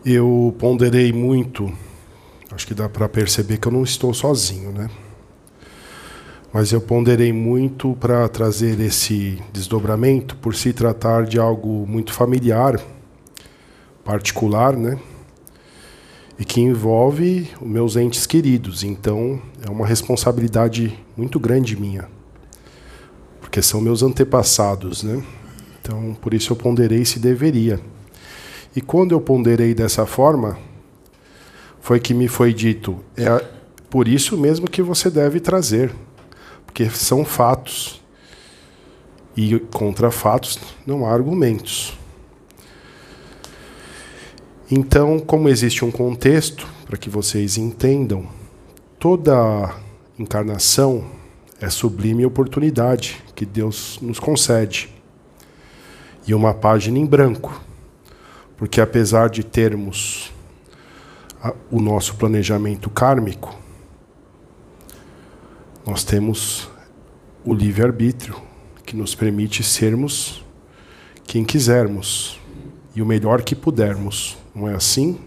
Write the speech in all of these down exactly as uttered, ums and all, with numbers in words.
Eu ponderei muito, acho que dá para perceber que eu não estou sozinho, né? Mas eu ponderei muito para trazer esse desdobramento, por se tratar de algo muito familiar, particular, né? E que envolve os meus entes queridos. Então, é uma responsabilidade muito grande minha, porque são meus antepassados, né? Então, por isso eu ponderei se deveria. E quando eu ponderei dessa forma, foi que me foi dito, é por isso mesmo que você deve trazer, porque são fatos. E contra fatos não há argumentos. Então, como existe um contexto, para que vocês entendam, toda encarnação é sublime oportunidade que Deus nos concede. E uma página em branco. Porque apesar de termos o nosso planejamento kármico, nós temos o livre-arbítrio, que nos permite sermos quem quisermos e o melhor que pudermos. Não é assim?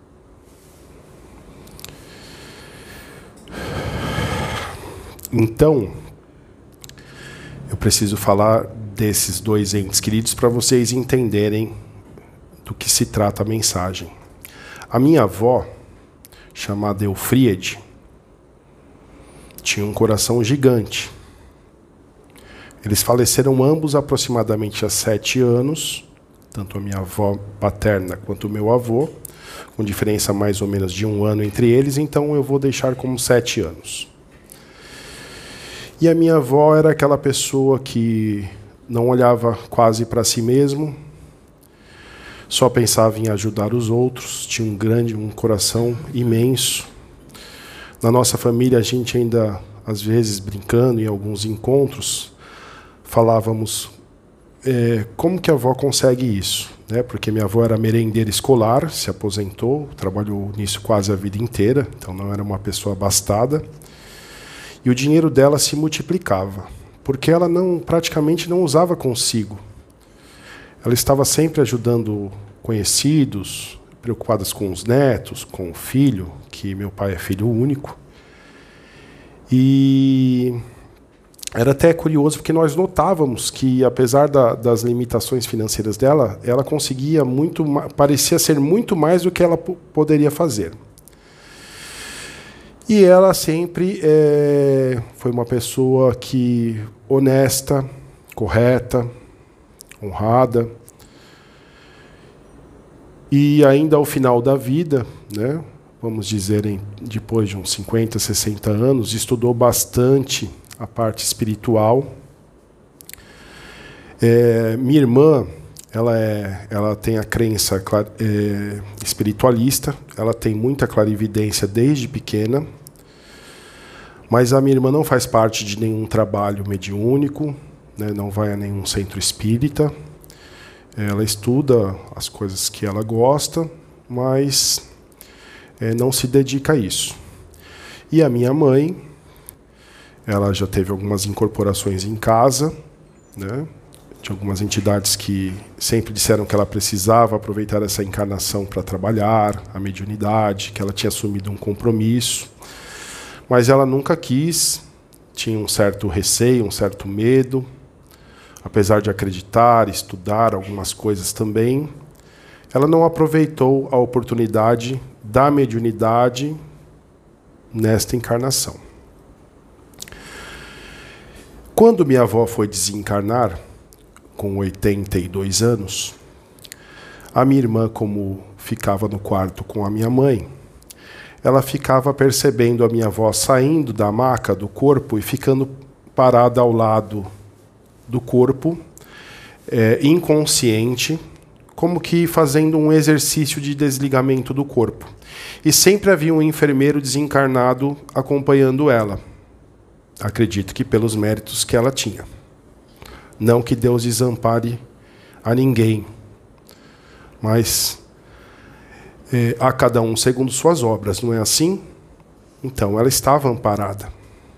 Então, eu preciso falar desses dois entes queridos para vocês entenderem do que se trata a mensagem. A minha avó, chamada Eufríade, tinha um coração gigante. Eles faleceram ambos aproximadamente há sete anos, tanto a minha avó paterna quanto o meu avô, com diferença mais ou menos de um ano entre eles, então eu vou deixar como sete anos. E a minha avó era aquela pessoa que não olhava quase para si mesmo, só pensava em ajudar os outros, tinha um grande, um coração imenso. Na nossa família, a gente ainda, às vezes, brincando em alguns encontros, falávamos é, como que a avó consegue isso? Né? Porque minha avó era merendeira escolar, se aposentou, trabalhou nisso quase a vida inteira, então não era uma pessoa abastada. E o dinheiro dela se multiplicava, porque ela não, praticamente não usava consigo. Ela estava sempre ajudando conhecidos, preocupadas com os netos, com o filho, que meu pai é filho único. E era até curioso, porque nós notávamos que, apesar da, das limitações financeiras dela, ela conseguia muito, parecia ser muito mais do que ela poderia fazer. E ela sempre é, foi uma pessoa que honesta, correta, honrada. E ainda ao final da vida, né, vamos dizer, em, depois de uns cinquenta, sessenta anos, estudou bastante a parte espiritual. É, minha irmã, ela, é, ela tem a crença é, espiritualista, ela tem muita clarividência desde pequena, mas a minha irmã não faz parte de nenhum trabalho mediúnico, né, não vai a nenhum centro espírita. Ela estuda as coisas que ela gosta, mas é, não se dedica a isso. E a minha mãe, ela já teve algumas incorporações em casa, né, de algumas entidades que sempre disseram que ela precisava aproveitar essa encarnação para trabalhar, a mediunidade, que ela tinha assumido um compromisso, mas ela nunca quis, tinha um certo receio, um certo medo, apesar de acreditar, estudar algumas coisas também, ela não aproveitou a oportunidade da mediunidade nesta encarnação. Quando minha avó foi desencarnar, com oitenta e dois anos, a minha irmã, como ficava no quarto com a minha mãe, ela ficava percebendo a minha avó saindo da maca do corpo e ficando parada ao lado do corpo, é, inconsciente, como que fazendo um exercício de desligamento do corpo. E sempre havia um enfermeiro desencarnado acompanhando ela. Acredito que pelos méritos que ela tinha. Não que Deus desampare a ninguém, mas é, a cada um segundo suas obras, não é assim? Então, ela estava amparada.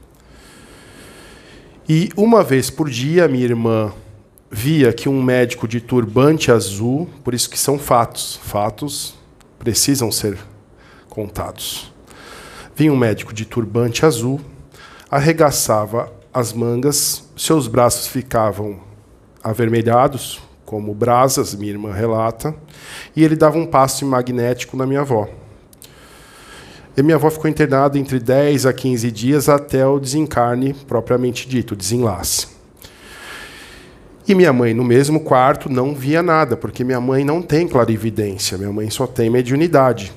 E uma vez por dia, minha irmã via que um médico de turbante azul, por isso que são fatos, fatos precisam ser contados. Vinha um médico de turbante azul, arregaçava as mangas, seus braços ficavam avermelhados, como brasas, minha irmã relata, e ele dava um passe magnético na minha avó. E minha avó ficou internada entre dez a quinze dias até o desencarne propriamente dito, o desenlace. E minha mãe, no mesmo quarto, não via nada, porque minha mãe não tem clarividência, minha mãe só tem mediunidade.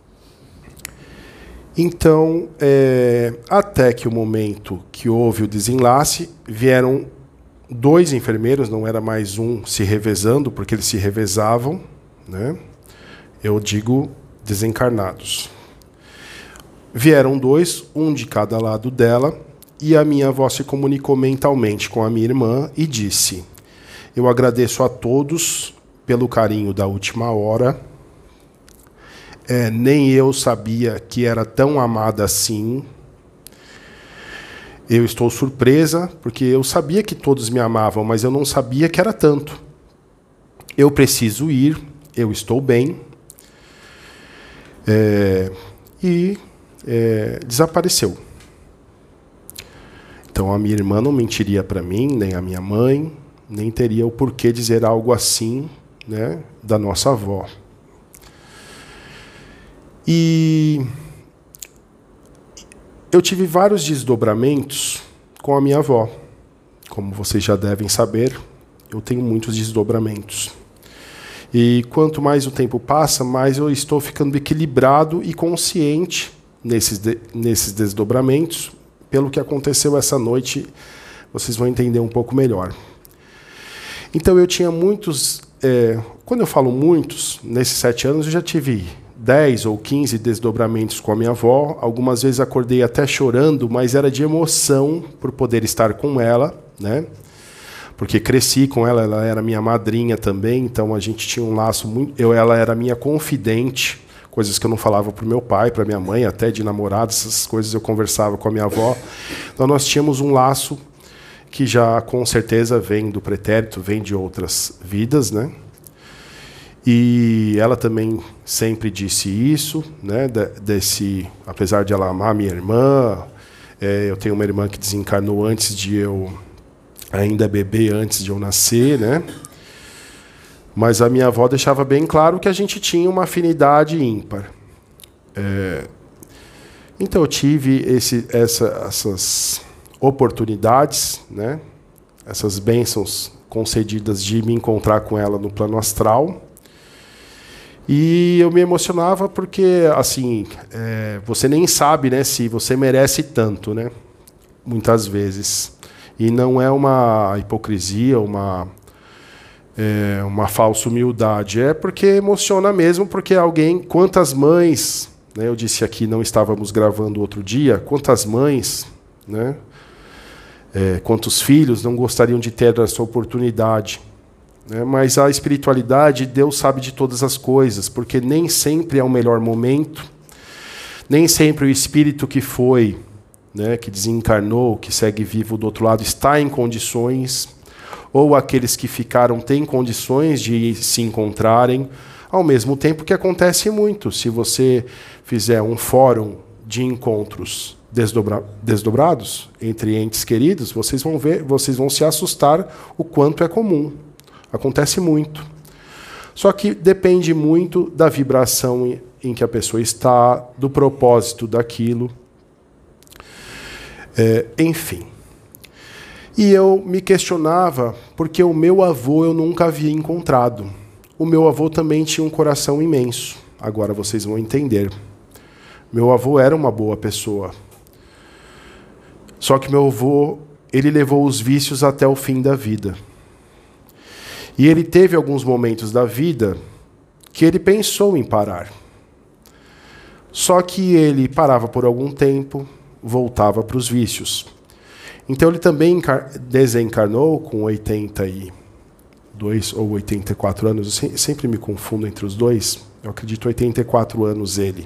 Então, é, até que o momento que houve o desenlace, vieram dois enfermeiros, não era mais um se revezando, porque eles se revezavam, né? Eu digo desencarnados. Vieram dois, um de cada lado dela, e a minha avó se comunicou mentalmente com a minha irmã e disse: eu agradeço a todos pelo carinho da última hora. É, nem eu sabia que era tão amada assim. Eu estou surpresa, porque eu sabia que todos me amavam, mas eu não sabia que era tanto. Eu preciso ir, eu estou bem. É, e é, desapareceu. Então a minha irmã não mentiria para mim, nem a minha mãe, nem teria o porquê dizer algo assim, né, da nossa avó. E eu tive vários desdobramentos com a minha avó. Como vocês já devem saber, eu tenho muitos desdobramentos. E quanto mais o tempo passa, mais eu estou ficando equilibrado e consciente nesses, de, nesses desdobramentos. Pelo que aconteceu essa noite, vocês vão entender um pouco melhor. Então eu tinha muitos... É, quando eu falo muitos, nesses sete anos eu já tive dez ou quinze desdobramentos com a minha avó. Algumas vezes acordei até chorando, mas era de emoção por poder estar com ela, né? Porque cresci com ela, ela era minha madrinha também, então a gente tinha um laço muito... Eu, ela era minha confidente, coisas que eu não falava para o meu pai, para minha mãe, até de namorado, essas coisas eu conversava com a minha avó. Então nós tínhamos um laço que já com certeza vem do pretérito, vem de outras vidas, né? E ela também sempre disse isso, né? Desse, apesar de ela amar minha irmã, é, eu tenho uma irmã que desencarnou antes de eu, ainda bebê, antes de eu nascer, né? Mas a minha avó deixava bem claro que a gente tinha uma afinidade ímpar. É, então eu tive esse, essa, essas oportunidades, né? Essas bênçãos concedidas de me encontrar com ela no plano astral. E eu me emocionava porque, assim, é, você nem sabe, né, se você merece tanto, né? Muitas vezes. E não é uma hipocrisia, uma, é, uma falsa humildade. É porque emociona mesmo, porque alguém... Quantas mães... Né, eu disse aqui, não estávamos gravando outro dia, quantas mães... Né, é, quantos filhos não gostariam de ter essa oportunidade. Né? Mas a espiritualidade, Deus sabe de todas as coisas, porque nem sempre é o melhor momento, nem sempre o espírito que foi, né, que desencarnou, que segue vivo do outro lado, está em condições, ou aqueles que ficaram têm condições de se encontrarem, ao mesmo tempo que acontece muito. Se você fizer um fórum de encontros Desdobra, desdobrados entre entes queridos, vocês vão ver, vocês vão se assustar o quanto é comum. Acontece muito. Só que depende muito da vibração em, em que a pessoa está, do propósito daquilo. É, enfim. E eu me questionava porque o meu avô eu nunca havia encontrado. O meu avô também tinha um coração imenso. Agora vocês vão entender. Meu avô era uma boa pessoa. Só que meu avô, ele levou os vícios até o fim da vida. E ele teve alguns momentos da vida que ele pensou em parar. Só que ele parava por algum tempo, voltava para os vícios. Então ele também desencarnou com oitenta e dois ou oitenta e quatro anos, eu sempre me confundo entre os dois, eu acredito oitenta e quatro anos ele.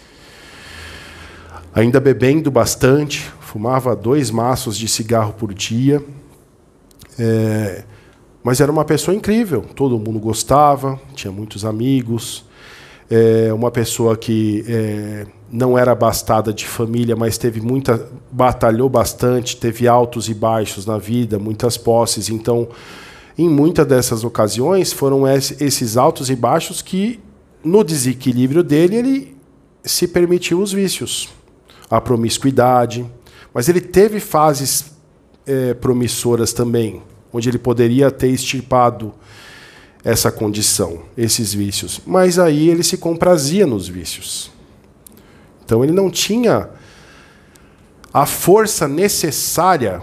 Ainda bebendo bastante, fumava dois maços de cigarro por dia, é, mas era uma pessoa incrível, todo mundo gostava, tinha muitos amigos, é uma pessoa que é, não era abastada de família, mas teve muita, batalhou bastante, teve altos e baixos na vida, muitas posses. Então, em muitas dessas ocasiões, foram esses altos e baixos que, no desequilíbrio dele, ele se permitiu os vícios, a promiscuidade. Mas ele teve fases é, promissoras também, onde ele poderia ter extirpado essa condição, esses vícios. Mas aí ele se comprazia nos vícios. Então ele não tinha a força necessária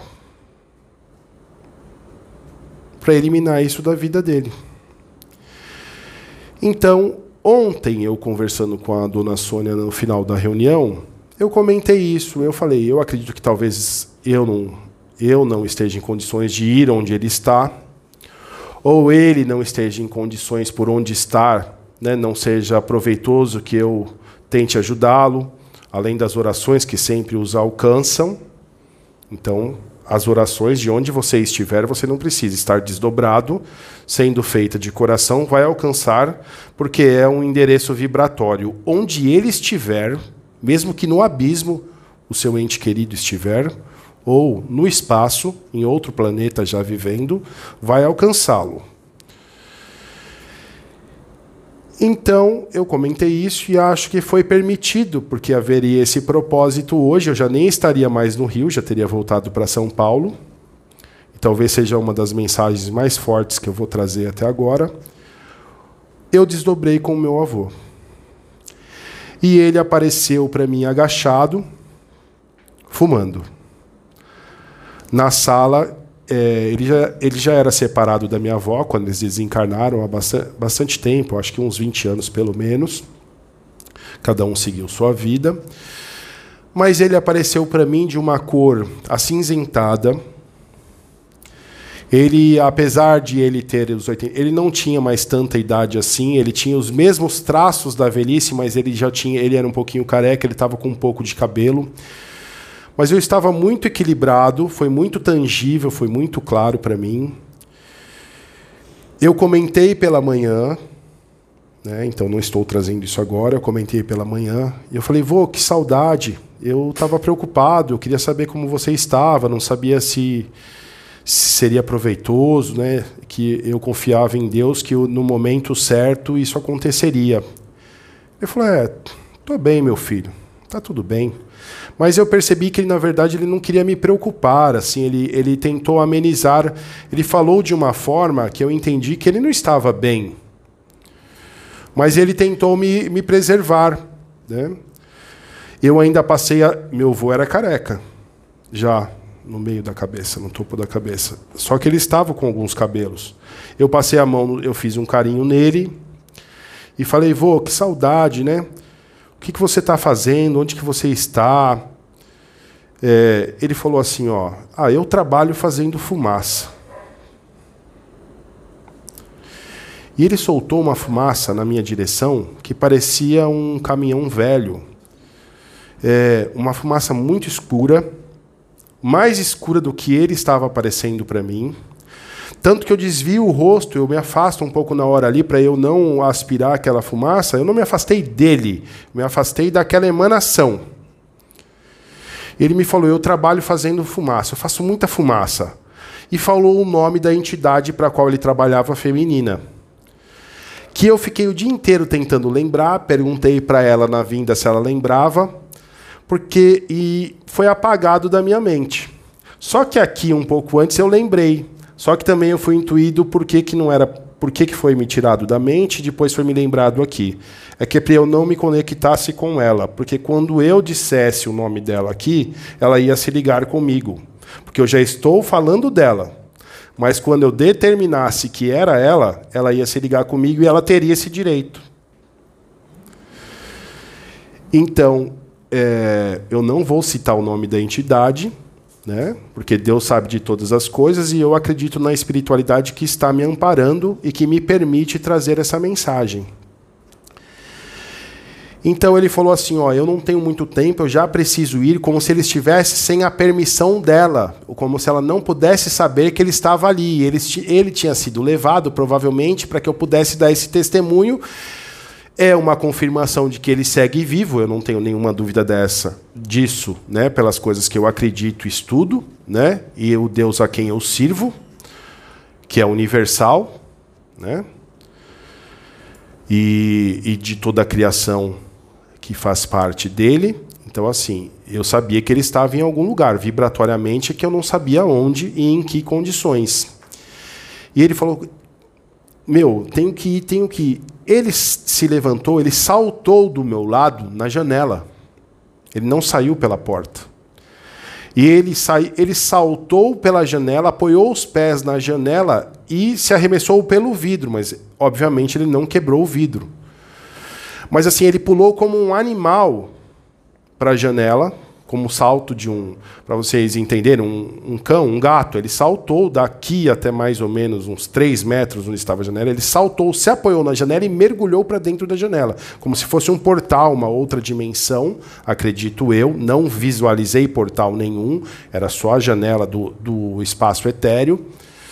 para eliminar isso da vida dele. Então, ontem eu conversando com a dona Sônia no final da reunião, eu comentei isso. Eu falei, eu acredito que talvez eu não, eu não esteja em condições de ir onde ele está, ou ele não esteja em condições por onde estar, né, não seja proveitoso que eu tente ajudá-lo, além das orações que sempre os alcançam. Então, as orações, de onde você estiver, você não precisa estar desdobrado, sendo feita de coração, vai alcançar, porque é um endereço vibratório. Onde ele estiver, mesmo que no abismo o seu ente querido estiver, ou no espaço, em outro planeta já vivendo, vai alcançá-lo. Então, eu comentei isso e acho que foi permitido, porque haveria esse propósito hoje. Eu já nem estaria mais no Rio, já teria voltado para São Paulo. E talvez seja uma das mensagens mais fortes que eu vou trazer até agora. Eu desdobrei com o meu avô. E ele apareceu para mim agachado, fumando. Na sala, é, ele, já, ele já era separado da minha avó quando eles desencarnaram há bastante, bastante tempo, acho que uns vinte anos pelo menos. Cada um seguiu sua vida. Mas ele apareceu para mim de uma cor acinzentada. Ele, apesar de ele ter os oitenta, ele não tinha mais tanta idade assim, ele tinha os mesmos traços da velhice, mas ele já tinha, ele era um pouquinho careca, ele estava com um pouco de cabelo. Mas eu estava muito equilibrado, foi muito tangível, foi muito claro para mim. Eu comentei pela manhã, né, então não estou trazendo isso agora, eu comentei pela manhã, e eu falei, vô, que saudade, eu estava preocupado, eu queria saber como você estava, não sabia se, se seria proveitoso, né, que eu confiava em Deus, que eu, no momento certo isso aconteceria. Eu falei, é, tô bem, meu filho, tá tudo bem. Mas eu percebi que ele, na verdade, ele não queria me preocupar, assim, ele, ele tentou amenizar, ele falou de uma forma que eu entendi que ele não estava bem. Mas ele tentou me, me preservar, né? Eu ainda passei, a, meu avô era careca, já no meio da cabeça, no topo da cabeça. Só que ele estava com alguns cabelos. Eu passei a mão, eu fiz um carinho nele e falei, vô, que saudade, né? O que, que você está fazendo? Onde que você está? É, ele falou assim, ó, ah, eu trabalho fazendo fumaça. E ele soltou uma fumaça na minha direção que parecia um caminhão velho. É, uma fumaça muito escura, mais escura do que ele estava aparecendo para mim. Tanto que eu desvio o rosto, eu me afasto um pouco na hora ali para eu não aspirar aquela fumaça. Eu não me afastei dele, me afastei daquela emanação. Ele me falou, eu trabalho fazendo fumaça, eu faço muita fumaça. E falou o nome da entidade para a qual ele trabalhava, feminina. Que eu fiquei o dia inteiro tentando lembrar, perguntei para ela na vinda se ela lembrava, porque e foi apagado da minha mente. Só que aqui, um pouco antes, eu lembrei. Só que também eu fui intuído por que, que não era, por que, que foi me tirado da mente e depois foi me lembrado aqui. É que para eu não me conectasse com ela, porque quando eu dissesse o nome dela aqui, ela ia se ligar comigo. Porque eu já estou falando dela. Mas quando eu determinasse que era ela, ela ia se ligar comigo e ela teria esse direito. Então, é, eu não vou citar o nome da entidade, né? Porque Deus sabe de todas as coisas e eu acredito na espiritualidade que está me amparando e que me permite trazer essa mensagem. Então ele falou assim, ó, eu não tenho muito tempo, eu já preciso ir, como se ele estivesse sem a permissão dela, ou como se ela não pudesse saber que ele estava ali. Ele, ele tinha sido levado, provavelmente, para que eu pudesse dar esse testemunho. É uma confirmação de que ele segue vivo, eu não tenho nenhuma dúvida dessa, disso, né, pelas coisas que eu acredito e estudo, né, e o Deus a quem eu sirvo, que é universal, né, e, e de toda a criação que faz parte dele. Então, assim, eu sabia que ele estava em algum lugar, vibratoriamente, que eu não sabia onde e em que condições. E ele falou, meu, tenho que ir, tenho que ir. Ele se levantou, ele saltou do meu lado na janela. Ele não saiu pela porta. E ele, sai, ele saltou pela janela, apoiou os pés na janela e se arremessou pelo vidro, mas, obviamente, ele não quebrou o vidro. Mas, assim, ele pulou como um animal para a janela, como o salto de um... Para vocês entenderem, um, um cão, um gato, ele saltou daqui até mais ou menos uns três metros onde estava a janela, ele saltou, se apoiou na janela e mergulhou para dentro da janela, como se fosse um portal, uma outra dimensão, acredito eu. Não visualizei portal nenhum, era só a janela do, do espaço etéreo.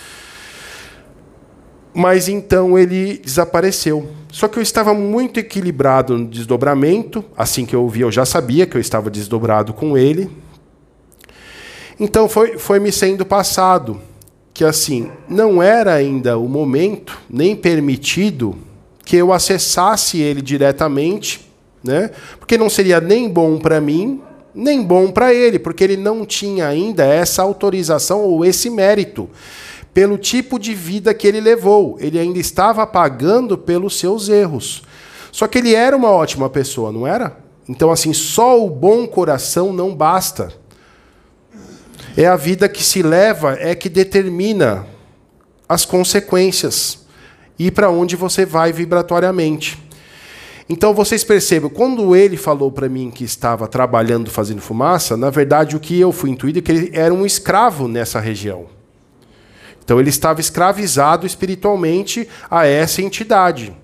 Mas então ele desapareceu. Só que eu estava muito equilibrado no desdobramento. Assim que eu ouvi, eu já sabia que eu estava desdobrado com ele. Então foi, foi me sendo passado que, assim, não era ainda o momento, nem permitido, que eu acessasse ele diretamente, né? Porque não seria nem bom para mim, nem bom para ele, porque ele não tinha ainda essa autorização ou esse mérito. Pelo tipo de vida que ele levou. Ele ainda estava pagando pelos seus erros. Só que ele era uma ótima pessoa, não era? Então, assim, só o bom coração não basta. É a vida que se leva, é que determina as consequências e para onde você vai vibratoriamente. Então, vocês percebem, quando ele falou para mim que estava trabalhando, fazendo fumaça, na verdade, o que eu fui intuído é que ele era um escravo nessa região. Então, ele estava escravizado espiritualmente a essa entidade.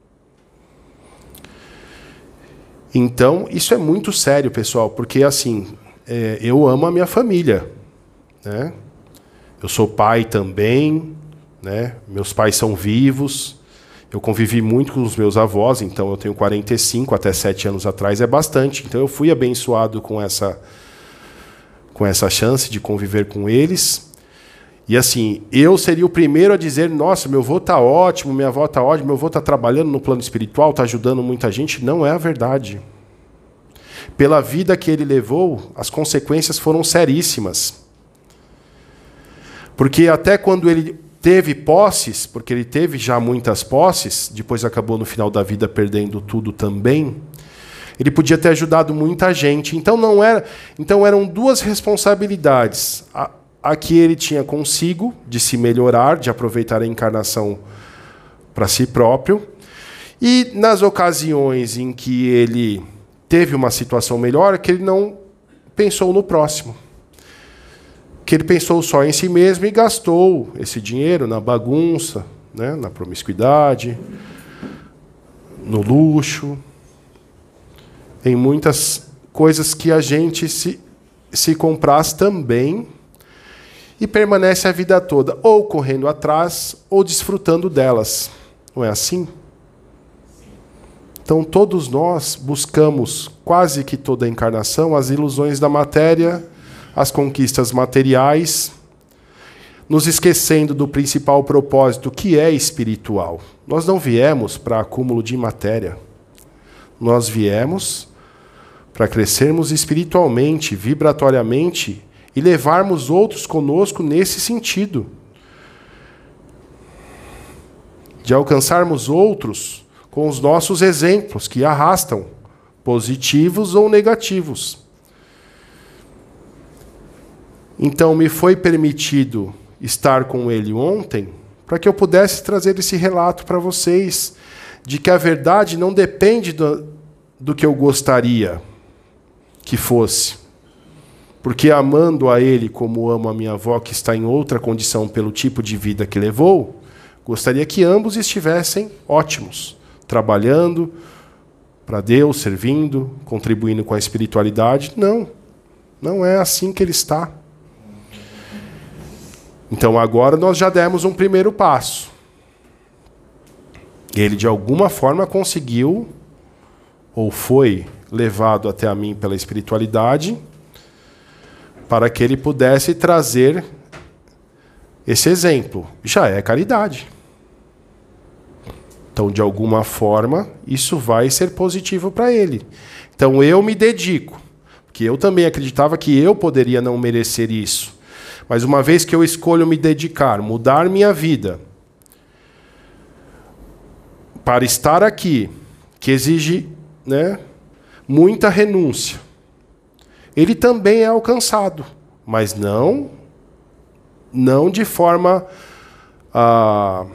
Então, isso é muito sério, pessoal, porque, assim, é, eu amo a minha família, né? Eu sou pai também, né? Meus pais são vivos. Eu convivi muito com os meus avós, então eu tenho quarenta e cinco, até sete anos atrás é bastante. Então, eu fui abençoado com essa, com essa chance de conviver com eles. E assim, eu seria o primeiro a dizer, nossa, meu avô está ótimo, minha avó está ótima, meu avô está trabalhando no plano espiritual, está ajudando muita gente. Não é a verdade. Pela vida que ele levou, as consequências foram seríssimas. Porque até quando ele teve posses, porque ele teve já muitas posses, depois acabou no final da vida perdendo tudo também, ele podia ter ajudado muita gente. Então, não era, então eram duas responsabilidades. A, a que ele tinha consigo, de se melhorar, de aproveitar a encarnação para si próprio, e nas ocasiões em que ele teve uma situação melhor, que ele não pensou no próximo. Que ele pensou só em si mesmo e gastou esse dinheiro na bagunça, né, na promiscuidade, no luxo, em muitas coisas que a gente se, se compraz também, e permanece a vida toda ou correndo atrás ou desfrutando delas. Não é assim? Então, todos nós buscamos, quase que toda a encarnação, as ilusões da matéria, as conquistas materiais, nos esquecendo do principal propósito, que é espiritual. Nós não viemos para acúmulo de matéria. Nós viemos para crescermos espiritualmente, vibratoriamente, e levarmos outros conosco nesse sentido. De alcançarmos outros com os nossos exemplos, que arrastam, positivos ou negativos. Então, me foi permitido estar com ele ontem, para que eu pudesse trazer esse relato para vocês, de que a verdade não depende do, do que eu gostaria que fosse. Porque amando a ele como amo a minha avó, que está em outra condição pelo tipo de vida que levou, gostaria que ambos estivessem ótimos, trabalhando para Deus, servindo, contribuindo com a espiritualidade. Não, não é assim que ele está. Então agora nós já demos um primeiro passo. Ele, de alguma forma, conseguiu, ou foi levado até a mim pela espiritualidade, para que ele pudesse trazer esse exemplo. Já é caridade. Então, de alguma forma, isso vai ser positivo para ele. Então, eu me dedico, porque eu também acreditava que eu poderia não merecer isso. Mas uma vez que eu escolho me dedicar, mudar minha vida, para estar aqui, que exige, né, muita renúncia, ele também é alcançado, mas não, não de forma a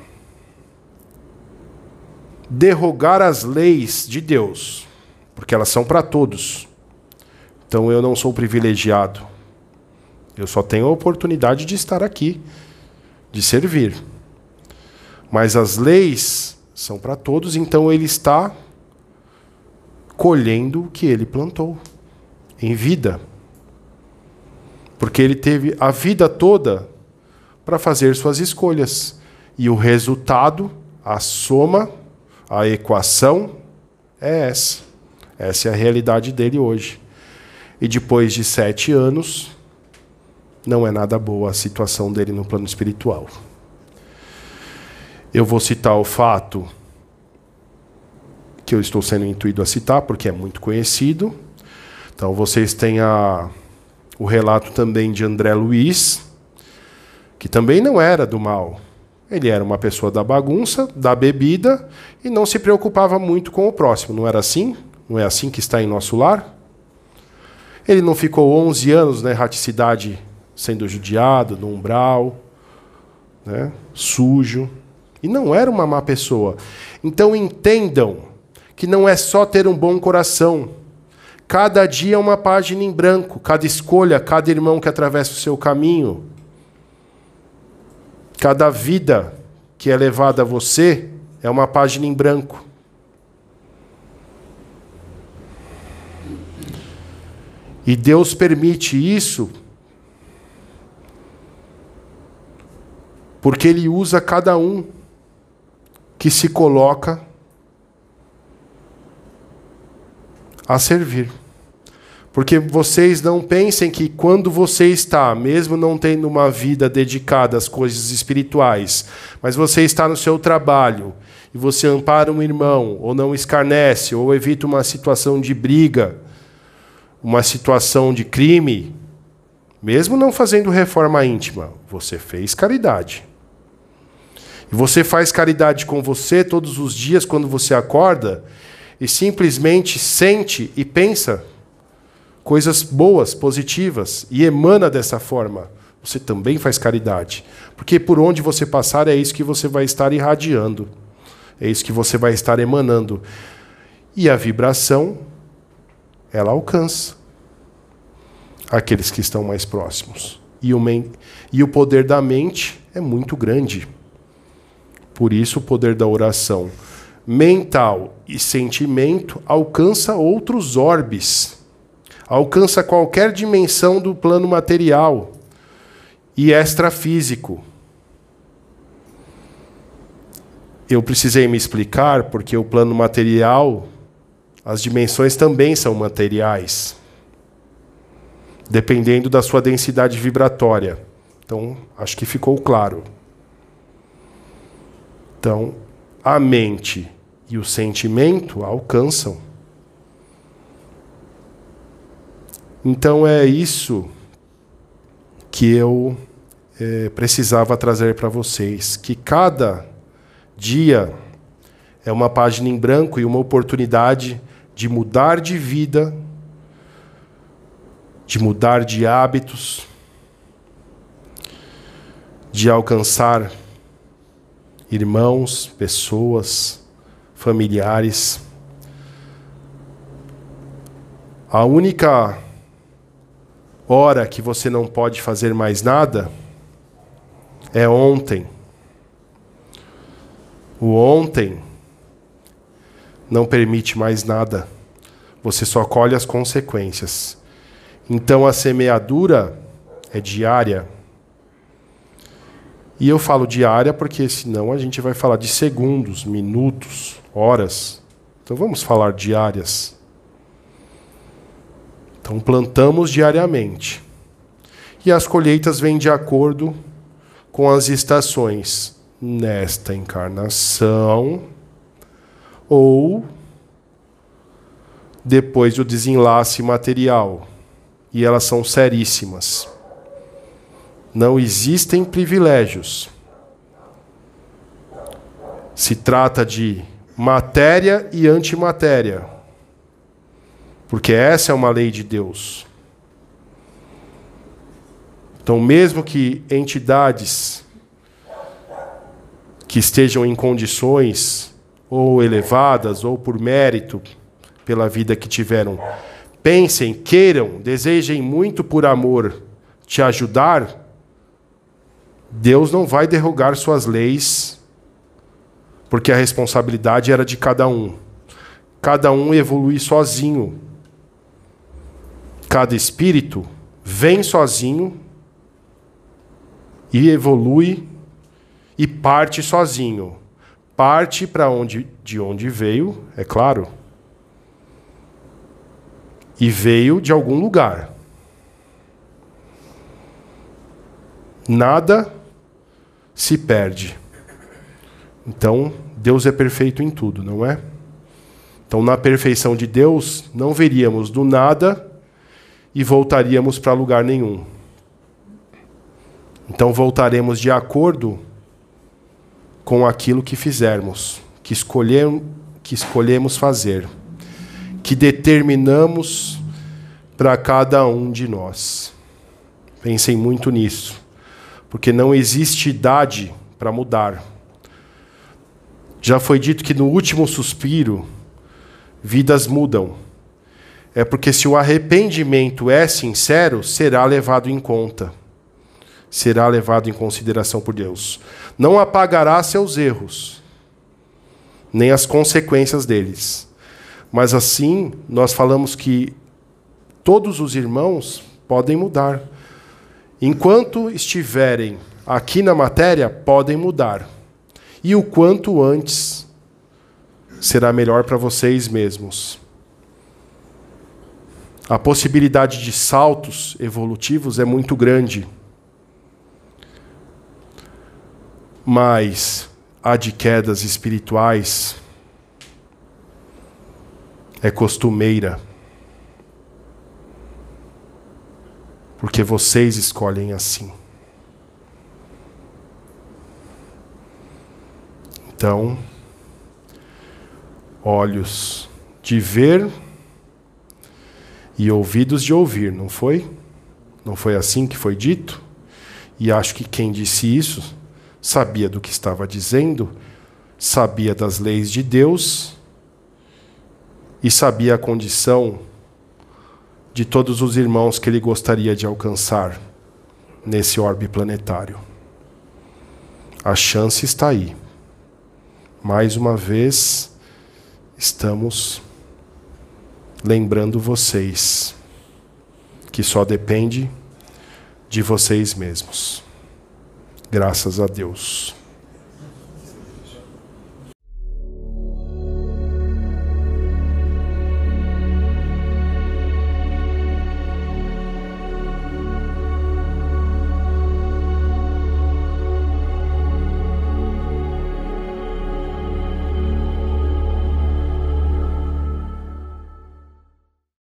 derrogar as leis de Deus, porque elas são para todos. Então eu não sou privilegiado. Eu só tenho a oportunidade de estar aqui, de servir. Mas as leis são para todos, então ele está colhendo o que ele plantou em vida. Porque ele teve a vida toda para fazer suas escolhas. E o resultado, a soma, a equação é essa. Essa é a realidade dele hoje. E depois de sete anos, não é nada boa a situação dele no plano espiritual. Eu vou citar o fato que eu estou sendo intuído a citar, porque é muito conhecido. Então, vocês têm a, o relato também de André Luiz, que também não era do mal. Ele era uma pessoa da bagunça, da bebida, e não se preocupava muito com o próximo. Não era assim? Não é assim que está em nosso lar? Ele não ficou onze anos na erraticidade sendo judiado, no umbral, né, sujo. E não era uma má pessoa. Então entendam que não é só ter um bom coração. Cada dia é uma página em branco. Cada escolha, cada irmão que atravessa o seu caminho, cada vida que é levada a você é uma página em branco. E Deus permite isso porque Ele usa cada um que se coloca a servir. Porque vocês não pensem que quando você está, mesmo não tendo uma vida dedicada às coisas espirituais, mas você está no seu trabalho e você ampara um irmão, ou não escarnece, ou evita uma situação de briga, uma situação de crime, mesmo não fazendo reforma íntima, você fez caridade. E você faz caridade com você todos os dias quando você acorda e simplesmente sente e pensa coisas boas, positivas, e emana dessa forma. Você também faz caridade. Porque por onde você passar é isso que você vai estar irradiando. É isso que você vai estar emanando. E a vibração, ela alcança aqueles que estão mais próximos. E o, men- e o poder da mente é muito grande. Por isso o poder da oração mental e sentimento alcança outros orbes. Alcança qualquer dimensão do plano material e extrafísico. Eu precisei me explicar porque o plano material, as dimensões também são materiais, dependendo da sua densidade vibratória. Então, acho que ficou claro. Então, a mente e o sentimento alcançam. Então é isso que eu é, precisava trazer para vocês, que cada dia é uma página em branco e uma oportunidade de mudar de vida, de mudar de hábitos, de alcançar irmãos, pessoas, familiares. A única hora que você não pode fazer mais nada é ontem. O ontem não permite mais nada. Você só colhe as consequências. Então a semeadura é diária. E eu falo diária porque senão a gente vai falar de segundos, minutos, horas. Então vamos falar diárias. Então plantamos diariamente. E as colheitas vêm de acordo com as estações nesta encarnação ou depois do desenlace material. E elas são seríssimas. Não existem privilégios. Se trata de matéria e antimatéria. Porque essa é uma lei de Deus. Então, mesmo que entidades que estejam em condições ou elevadas ou por mérito pela vida que tiveram, pensem, queiram, desejem muito por amor te ajudar, Deus não vai derrogar suas leis, porque a responsabilidade era de cada um. Cada um evolui sozinho. Cada espírito vem sozinho e evolui e parte sozinho. Parte para onde, de onde veio, é claro. E veio de algum lugar. Nada se perde. Então, Deus é perfeito em tudo, não é? Então, na perfeição de Deus, não veríamos do nada e voltaríamos para lugar nenhum. Então, voltaremos de acordo com aquilo que fizermos, que escolhemos, que escolhemos fazer, que determinamos para cada um de nós. Pensem muito nisso. Porque não existe idade para mudar. Já foi dito que no último suspiro, vidas mudam. É porque se o arrependimento é sincero, será levado em conta. Será levado em consideração por Deus. Não apagará seus erros, nem as consequências deles. Mas assim, nós falamos que todos os irmãos podem mudar. Enquanto estiverem aqui na matéria, podem mudar. E o quanto antes será melhor para vocês mesmos. A possibilidade de saltos evolutivos é muito grande. Mas a de quedas espirituais é costumeira. Porque vocês escolhem assim. Então, olhos de ver e ouvidos de ouvir, não foi? Não foi assim que foi dito? E acho que quem disse isso sabia do que estava dizendo, sabia das leis de Deus e sabia a condição de todos os irmãos que ele gostaria de alcançar nesse orbe planetário. A chance está aí. Mais uma vez, estamos lembrando vocês que só depende de vocês mesmos. Graças a Deus.